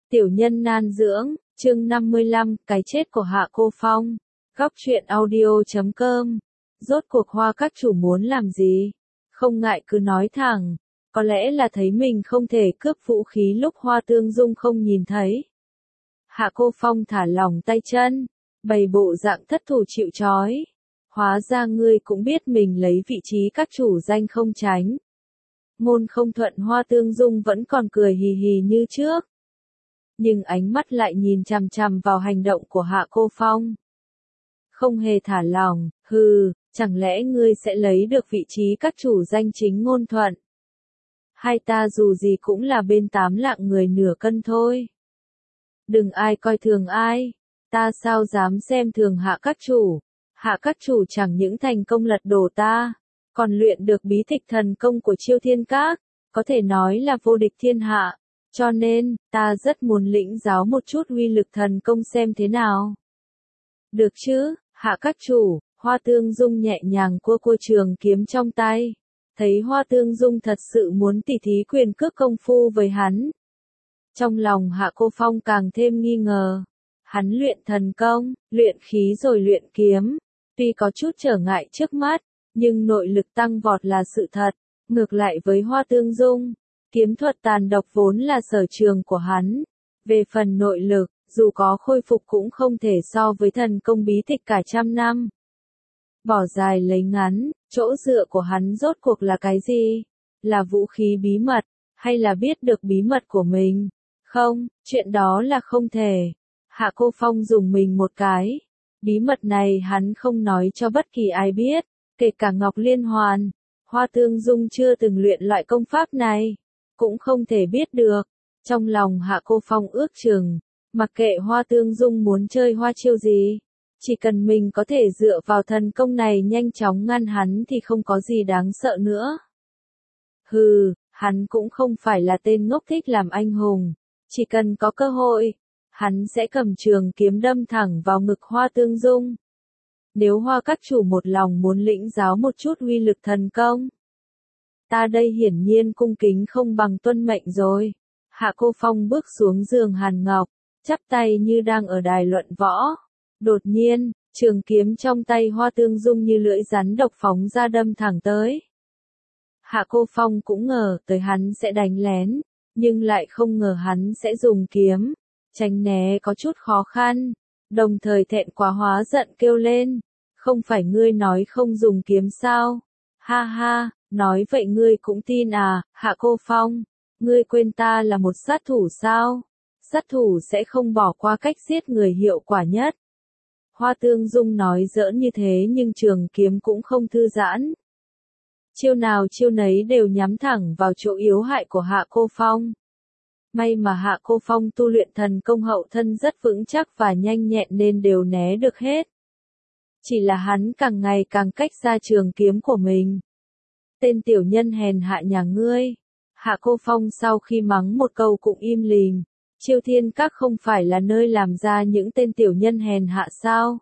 Tiểu nhân nan dưỡng, chương 55, cái chết của Hạ Cô Phong. Góc truyện audio.com. Rốt cuộc Hoa các chủ muốn làm gì? Không ngại cứ nói thẳng. Có lẽ là thấy mình không thể cướp vũ khí lúc Hoa Tương Dung không nhìn thấy. Hạ Cô Phong thả lỏng tay chân, bày bộ dạng thất thủ chịu trói. Hóa ra ngươi cũng biết mình lấy vị trí các chủ danh không tránh. Ngôn không thuận Hoa Tương Dung vẫn còn cười hì hì như trước. Nhưng ánh mắt lại nhìn chằm chằm vào hành động của Hạ Cô Phong. Không hề thả lỏng, hừ, chẳng lẽ ngươi sẽ lấy được vị trí các chủ danh chính ngôn thuận? Hai ta dù gì cũng là bên 8 lạng người nửa cân thôi. Đừng ai coi thường ai, ta sao dám xem thường Hạ các chủ. Hạ các chủ chẳng những thành công lật đổ ta, còn luyện được bí tịch thần công của Chiêu Thiên Các, có thể nói là vô địch thiên hạ. Cho nên, ta rất muốn lĩnh giáo một chút uy lực thần công xem thế nào. Được chứ, Hạ các chủ, Hoa Tương Dung nhẹ nhàng cua trường kiếm trong tay. Thấy Hoa Tương Dung thật sự muốn tỉ thí quyền cước công phu với hắn. Trong lòng Hạ Cô Phong càng thêm nghi ngờ. Hắn luyện thần công, luyện khí rồi luyện kiếm. Tuy có chút trở ngại trước mắt, nhưng nội lực tăng vọt là sự thật. Ngược lại với Hoa Tương Dung, kiếm thuật tàn độc vốn là sở trường của hắn. Về phần nội lực, dù có khôi phục cũng không thể so với thần công bí tịch cả trăm năm. Bỏ dài lấy ngắn, chỗ dựa của hắn rốt cuộc là cái gì? Là vũ khí bí mật, hay là biết được bí mật của mình? Không, chuyện đó là không thể. Hạ Cô Phong dùng mình một cái. Bí mật này hắn không nói cho bất kỳ ai biết, kể cả Ngọc Liên Hoàn. Hoa Tương Dung chưa từng luyện loại công pháp này, cũng không thể biết được. Trong lòng Hạ Cô Phong ước chừng, mặc kệ Hoa Tương Dung muốn chơi hoa chiêu gì, chỉ cần mình có thể dựa vào thần công này nhanh chóng ngăn hắn thì không có gì đáng sợ nữa. Hừ, hắn cũng không phải là tên ngốc thích làm anh hùng, chỉ cần có cơ hội, hắn sẽ cầm trường kiếm đâm thẳng vào ngực Hoa Tương Dung. Nếu Hoa các chủ một lòng muốn lĩnh giáo một chút uy lực thần công, ta đây hiển nhiên cung kính không bằng tuân mệnh rồi. Hạ Cô Phong bước xuống giường hàn ngọc, chắp tay như đang ở đài luận võ. Đột nhiên, trường kiếm trong tay Hoa Tương Dung như lưỡi rắn độc phóng ra đâm thẳng tới. Hạ Cô Phong cũng ngờ tới hắn sẽ đánh lén, nhưng lại không ngờ hắn sẽ dùng kiếm. Tránh né có chút khó khăn, đồng thời thẹn quá hóa giận kêu lên. Không phải ngươi nói không dùng kiếm sao? Ha ha, nói vậy ngươi cũng tin à, Hạ Cô Phong? Ngươi quên ta là một sát thủ sao? Sát thủ sẽ không bỏ qua cách giết người hiệu quả nhất. Hoa Tương Dung nói giỡn như thế nhưng trường kiếm cũng không thư giãn. Chiêu nào chiêu nấy đều nhắm thẳng vào chỗ yếu hại của Hạ Cô Phong. May mà Hạ Cô Phong tu luyện thần công hậu thân rất vững chắc và nhanh nhẹn nên đều né được hết. Chỉ là hắn càng ngày càng cách xa trường kiếm của mình. Tên tiểu nhân hèn hạ nhà ngươi. Hạ Cô Phong sau khi mắng một câu cũng im lìm. Chiêu Thiên Các không phải là nơi làm ra những tên tiểu nhân hèn hạ sao?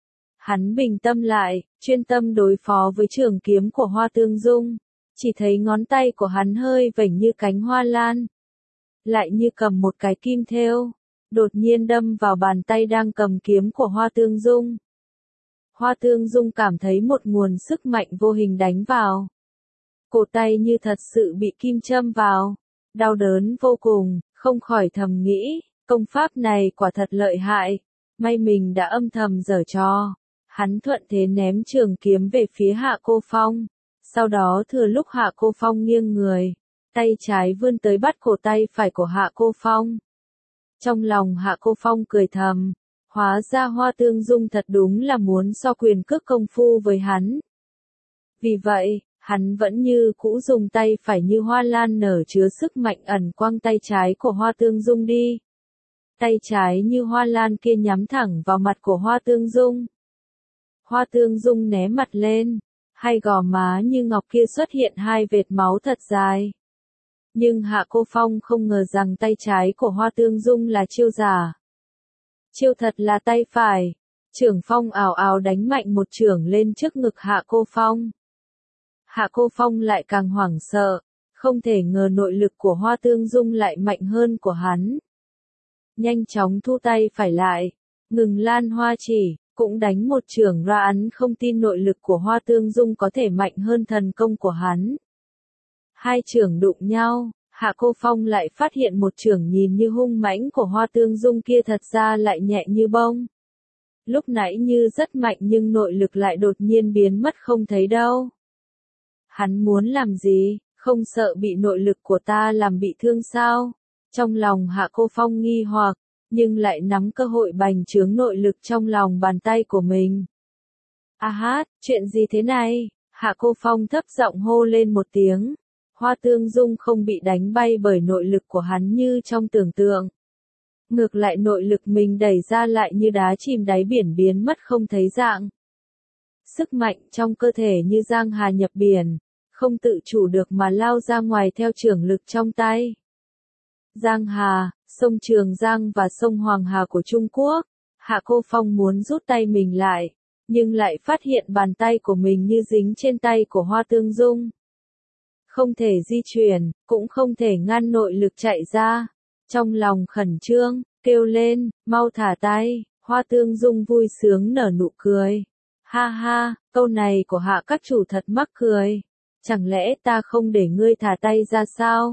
Hắn bình tâm lại, chuyên tâm đối phó với trường kiếm của Hoa Tương Dung. Chỉ thấy ngón tay của hắn hơi vểnh như cánh hoa lan. Lại như cầm một cái kim thêu. Đột nhiên đâm vào bàn tay đang cầm kiếm của Hoa Tương Dung. Hoa Tương Dung cảm thấy một nguồn sức mạnh vô hình đánh vào. Cổ tay như thật sự bị kim châm vào. Đau đớn vô cùng, không khỏi thầm nghĩ, công pháp này quả thật lợi hại. May mình đã âm thầm giở trò. Hắn thuận thế ném trường kiếm về phía Hạ Cô Phong. Sau đó thừa lúc Hạ Cô Phong nghiêng người, tay trái vươn tới bắt cổ tay phải của Hạ Cô Phong. Trong lòng Hạ Cô Phong cười thầm. Hóa ra Hoa Tương Dung thật đúng là muốn so quyền cước công phu với hắn. Vì vậy, hắn vẫn như cũ dùng tay phải như hoa lan nở chứa sức mạnh ẩn quăng tay trái của Hoa Tương Dung đi. Tay trái như hoa lan kia nhắm thẳng vào mặt của Hoa Tương Dung. Hoa Tương Dung né mặt lên, hai gò má như ngọc kia xuất hiện hai vệt máu thật dài. Nhưng Hạ Cô Phong không ngờ rằng tay trái của Hoa Tương Dung là chiêu giả. Chiêu thật là tay phải. Trưởng phong ào ào đánh mạnh một chưởng lên trước ngực Hạ Cô Phong. Hạ Cô Phong lại càng hoảng sợ, không thể ngờ nội lực của Hoa Tương Dung lại mạnh hơn của hắn. nhanh chóng thu tay phải lại, ngừng lan hoa chỉ, cũng đánh một chưởng ra. Hắn không tin nội lực của Hoa Tương Dung có thể mạnh hơn thần công của hắn. Hai chưởng đụng nhau, Hạ Cô Phong lại phát hiện một chưởng nhìn như hung mãnh của Hoa Tương Dung kia thật ra lại nhẹ như bông. Lúc nãy như rất mạnh nhưng nội lực lại đột nhiên biến mất không thấy đâu. Hắn muốn làm gì, không sợ bị nội lực của ta làm bị thương sao? Trong lòng Hạ Cô Phong nghi hoặc, nhưng lại nắm cơ hội bành trướng nội lực trong lòng bàn tay của mình. A hát, chuyện gì thế này? Hạ Cô Phong thấp giọng hô lên một tiếng. Hoa Tương Dung không bị đánh bay bởi nội lực của hắn như trong tưởng tượng. Ngược lại nội lực mình đẩy ra lại như đá chìm đáy biển biến mất không thấy dạng. Sức mạnh trong cơ thể như giang hà nhập biển, không tự chủ được mà lao ra ngoài theo chưởng lực trong tay. Giang Hà, sông Trường Giang và sông Hoàng Hà của Trung Quốc. Hạ Cô Phong muốn rút tay mình lại, nhưng lại phát hiện bàn tay của mình như dính trên tay của Hoa Tương Dung. Không thể di chuyển, cũng không thể ngăn nội lực chạy ra. Trong lòng khẩn trương, kêu lên, mau thả tay. Hoa Tương Dung vui sướng nở nụ cười. Ha ha, câu này của Hạ các chủ thật mắc cười. Chẳng lẽ ta không để ngươi thả tay ra sao?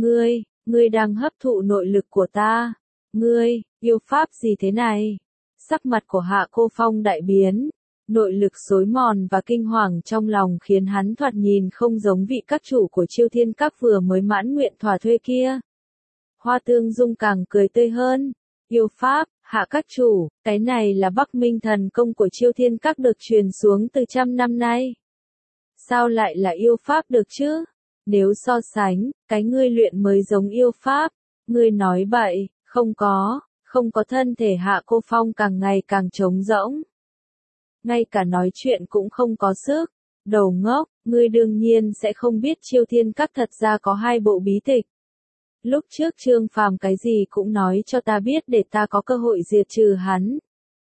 Ngươi đang hấp thụ nội lực của ta. Ngươi, yêu pháp gì thế này? Sắc mặt của Hạ Cô Phong đại biến. Nội lực xối mòn và kinh hoàng trong lòng khiến hắn thoạt nhìn không giống vị các chủ của Chiêu Thiên Các vừa mới mãn nguyện thỏa thuê kia. Hoa Tương Dung càng cười tươi hơn. Yêu pháp, Hạ các chủ, cái này là Bắc Minh thần công của Chiêu Thiên Các được truyền xuống từ trăm năm nay. Sao lại là yêu pháp được chứ? Nếu so sánh, cái ngươi luyện mới giống yêu pháp. Ngươi nói bậy, không có thân thể. Hạ Cô Phong càng ngày càng trống rỗng. Ngay cả nói chuyện cũng không có sức. Đầu ngốc, ngươi đương nhiên sẽ không biết Chiêu Thiên Các thật ra có 2 bộ bí tịch. Lúc trước Trương Phàm cái gì cũng nói cho ta biết để ta có cơ hội diệt trừ hắn.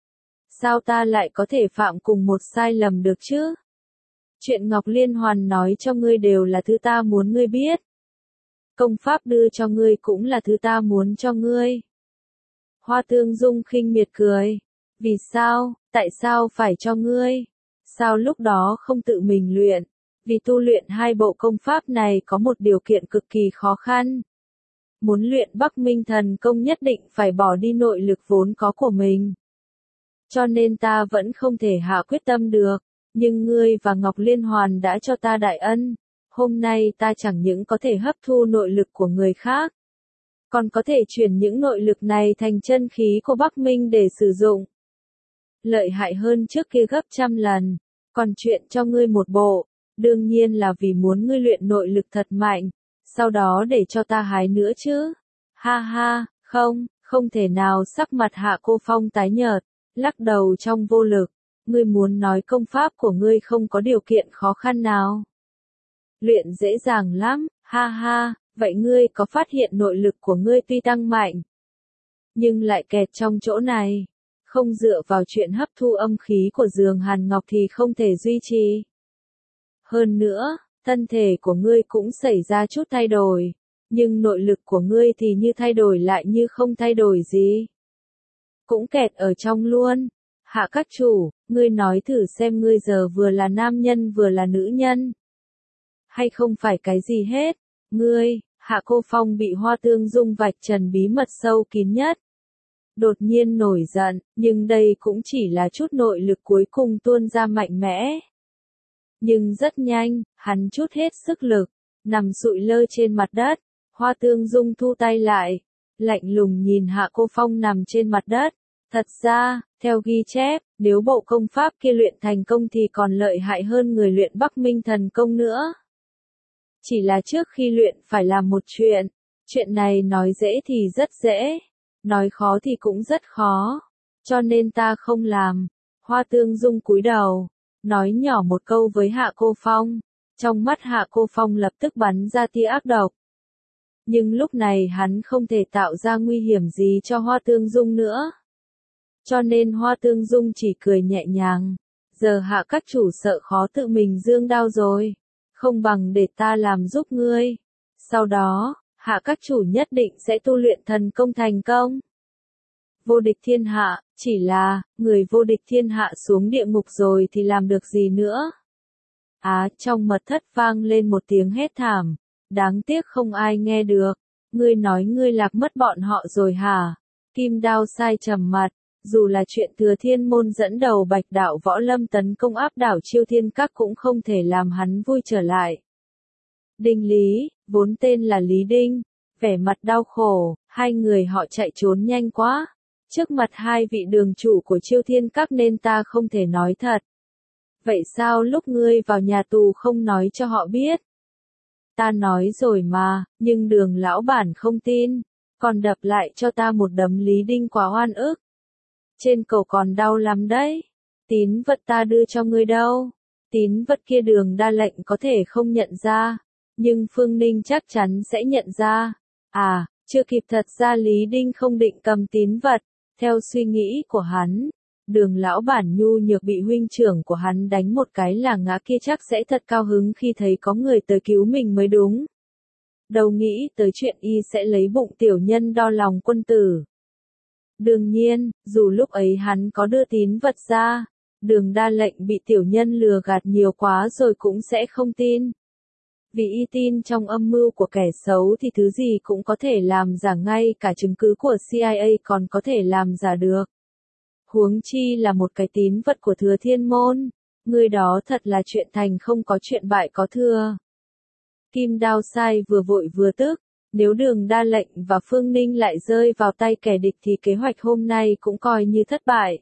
Sao ta lại có thể phạm cùng một sai lầm được chứ? Chuyện Ngọc Liên Hoàn nói cho ngươi đều là thứ ta muốn ngươi biết. Công pháp đưa cho ngươi cũng là thứ ta muốn cho ngươi. Hoa Tương Dung khinh miệt cười. Vì sao, tại sao phải cho ngươi? Sao lúc đó không tự mình luyện? Vì tu luyện 2 bộ công pháp này có một điều kiện cực kỳ khó khăn. Muốn luyện Bắc Minh thần công nhất định phải bỏ đi nội lực vốn có của mình. Cho nên ta vẫn không thể hạ quyết tâm được. Nhưng ngươi và Ngọc Liên Hoàn đã cho ta đại ân. Hôm nay ta chẳng những có thể hấp thu nội lực của người khác, còn có thể chuyển những nội lực này thành chân khí của Bắc Minh để sử dụng. Lợi hại hơn trước kia gấp trăm lần. Còn chuyện cho ngươi một bộ, đương nhiên là vì muốn ngươi luyện nội lực thật mạnh, sau đó để cho ta hái nữa chứ. Ha ha, không thể nào. Sắc mặt Hạ Cô Phong tái nhợt, lắc đầu trong vô lực. Ngươi muốn nói công pháp của ngươi không có điều kiện khó khăn nào? Luyện dễ dàng lắm, ha ha, vậy ngươi có phát hiện nội lực của ngươi tuy tăng mạnh, nhưng lại kẹt trong chỗ này. Không dựa vào chuyện hấp thu âm khí của giường Hàn Ngọc thì không thể duy trì. Hơn nữa, thân thể của ngươi cũng xảy ra chút thay đổi, nhưng nội lực của ngươi thì như thay đổi lại như không thay đổi gì. Cũng kẹt ở trong luôn. Hạ các chủ, ngươi nói thử xem ngươi giờ vừa là nam nhân vừa là nữ nhân. Hay không phải cái gì hết. Hạ Cô Phong bị Hoa Tương Dung vạch trần bí mật sâu kín nhất. Đột nhiên nổi giận, nhưng đây cũng chỉ là chút nội lực cuối cùng tuôn ra mạnh mẽ. Nhưng rất nhanh, hắn chút hết sức lực, nằm sụi lơ trên mặt đất. Hoa Tương Dung thu tay lại, lạnh lùng nhìn Hạ Cô Phong nằm trên mặt đất. Thật ra, theo ghi chép, nếu bộ công pháp kia luyện thành công thì còn lợi hại hơn người luyện Bắc Minh thần công nữa. Chỉ là trước khi luyện phải làm một chuyện. Chuyện này nói dễ thì rất dễ, nói khó thì cũng rất khó. Cho nên ta không làm. Hoa Tương Dung cúi đầu, nói nhỏ một câu với Hạ Cô Phong. Trong mắt Hạ Cô Phong lập tức bắn ra tia ác độc. Nhưng lúc này hắn không thể tạo ra nguy hiểm gì cho Hoa Tương Dung nữa. Cho nên Hoa Tương Dung chỉ cười nhẹ nhàng. Giờ Hạ các chủ sợ khó tự mình dương đao rồi. Không bằng để ta làm giúp ngươi. Sau đó, Hạ các chủ nhất định sẽ tu luyện thần công thành công. vô địch thiên hạ, chỉ là, người vô địch thiên hạ xuống địa ngục rồi thì làm được gì nữa? Trong mật thất vang lên một tiếng hét thảm, đáng tiếc không ai nghe được. Ngươi nói ngươi lạc mất bọn họ rồi hả? Kim Đao Sai trầm mặt, dù là chuyện Thừa Thiên môn dẫn đầu Bạch đạo võ lâm tấn công áp đảo Chiêu Thiên Các cũng không thể làm hắn vui trở lại. Đinh Lý, vốn tên là Lý Đinh, vẻ mặt đau khổ, hai người họ chạy trốn nhanh quá. Trước mặt hai vị đường chủ của Chiêu Thiên Các nên ta không thể nói thật. Vậy sao lúc ngươi vào nhà tù không nói cho họ biết? Ta nói rồi mà, nhưng Đường lão bản không tin, còn đập lại cho ta một đấm. Lý Đinh quá oan ức. Trên cầu còn đau lắm đấy. Tín vật ta đưa cho ngươi đâu? Tín vật kia Đường Đa Lệnh có thể không nhận ra, nhưng Phương Ninh chắc chắn sẽ nhận ra. Chưa kịp, thật ra Lý Đinh không định cầm tín vật. Theo suy nghĩ của hắn, Đường lão bản nhu nhược bị huynh trưởng của hắn đánh một cái là ngã kia chắc sẽ thật cao hứng khi thấy có người tới cứu mình mới đúng. Đâu nghĩ tới chuyện y sẽ lấy bụng tiểu nhân đo lòng quân tử. Đương nhiên, dù lúc ấy hắn có đưa tín vật ra, Đường Đa Lệnh bị tiểu nhân lừa gạt nhiều quá rồi cũng sẽ không tin. Vì y tin trong âm mưu của kẻ xấu thì thứ gì cũng có thể làm giả, ngay cả chứng cứ của CIA còn có thể làm giả được. Huống chi là một cái tín vật của Thừa Thiên môn, người đó thật là chuyện thành không có chuyện bại có thừa. Kim Đao Sai vừa vội vừa tức, nếu Đường Đa Lệnh và Phương Ninh lại rơi vào tay kẻ địch thì kế hoạch hôm nay cũng coi như thất bại.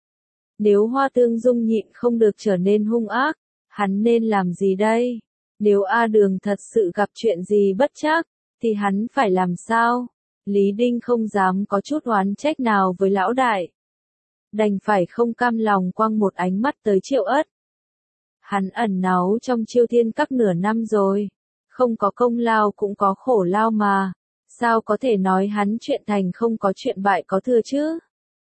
Nếu Hoa Tương Dung nhịn không được trở nên hung ác, hắn nên làm gì đây? Nếu Đường thật sự gặp chuyện gì bất trắc, thì hắn phải làm sao? Lý Đinh không dám có chút oán trách nào với lão đại. Đành phải không cam lòng quăng một ánh mắt tới Triệu Ất. Hắn ẩn náu trong Chiêu Thiên Các nửa năm rồi. Không có công lao cũng có khổ lao mà. Sao có thể nói hắn chuyện thành không có chuyện bại có thừa chứ?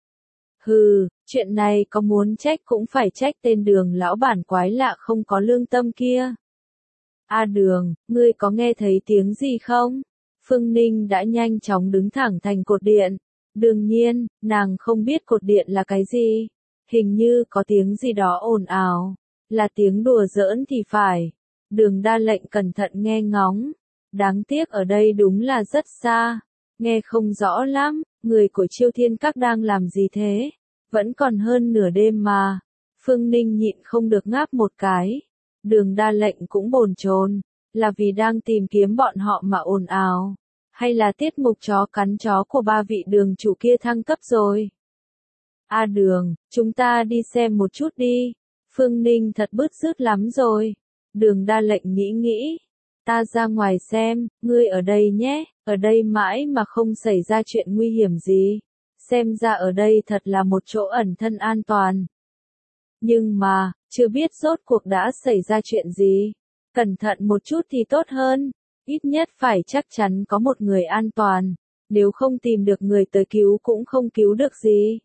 Chuyện này có muốn trách cũng phải trách tên Đường lão bản quái lạ không có lương tâm kia. Đường, ngươi có nghe thấy tiếng gì không? Phương Ninh đã nhanh chóng đứng thẳng thành cột điện. Đương nhiên, nàng không biết cột điện là cái gì. Hình như có tiếng gì đó ồn ào. Là tiếng đùa giỡn thì phải. Đường Đa Lệnh cẩn thận nghe ngóng. Đáng tiếc ở đây đúng là rất xa. Nghe không rõ lắm, người của Chiêu Thiên Các đang làm gì thế? Vẫn còn hơn nửa đêm mà. Phương Ninh nhịn không được ngáp một cái. Đường Đa Lệnh cũng bồn chồn, là vì đang tìm kiếm bọn họ mà ồn ào, hay là tiết mục chó cắn chó của ba vị đường chủ kia thăng cấp rồi? Đường, chúng ta đi xem một chút đi. Phương Ninh thật bứt rứt lắm rồi. Đường Đa Lệnh nghĩ, ta ra ngoài xem, ngươi ở đây nhé, ở đây mãi mà không xảy ra chuyện nguy hiểm gì. Xem ra ở đây thật là một chỗ ẩn thân an toàn. Nhưng mà, chưa biết rốt cuộc đã xảy ra chuyện gì. Cẩn thận một chút thì tốt hơn. Ít nhất phải chắc chắn có một người an toàn. Nếu không tìm được người tới cứu cũng không cứu được gì.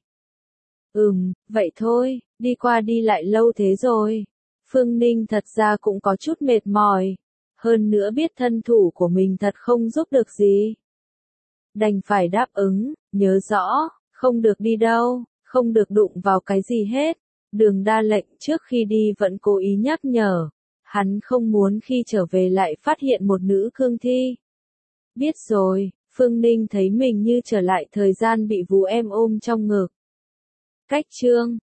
Vậy thôi, đi qua đi lại lâu thế rồi. Phương Ninh thật ra cũng có chút mệt mỏi. Hơn nữa biết thân thủ của mình thật không giúp được gì. Đành phải đáp ứng, nhớ rõ, không được đi đâu, không được đụng vào cái gì hết. Đường Đa Lệnh trước khi đi vẫn cố ý nhắc nhở. Hắn không muốn khi trở về lại phát hiện một nữ cương thi. Biết rồi, Phương Ninh thấy mình như trở lại thời gian bị vú em ôm trong ngực. Cách chương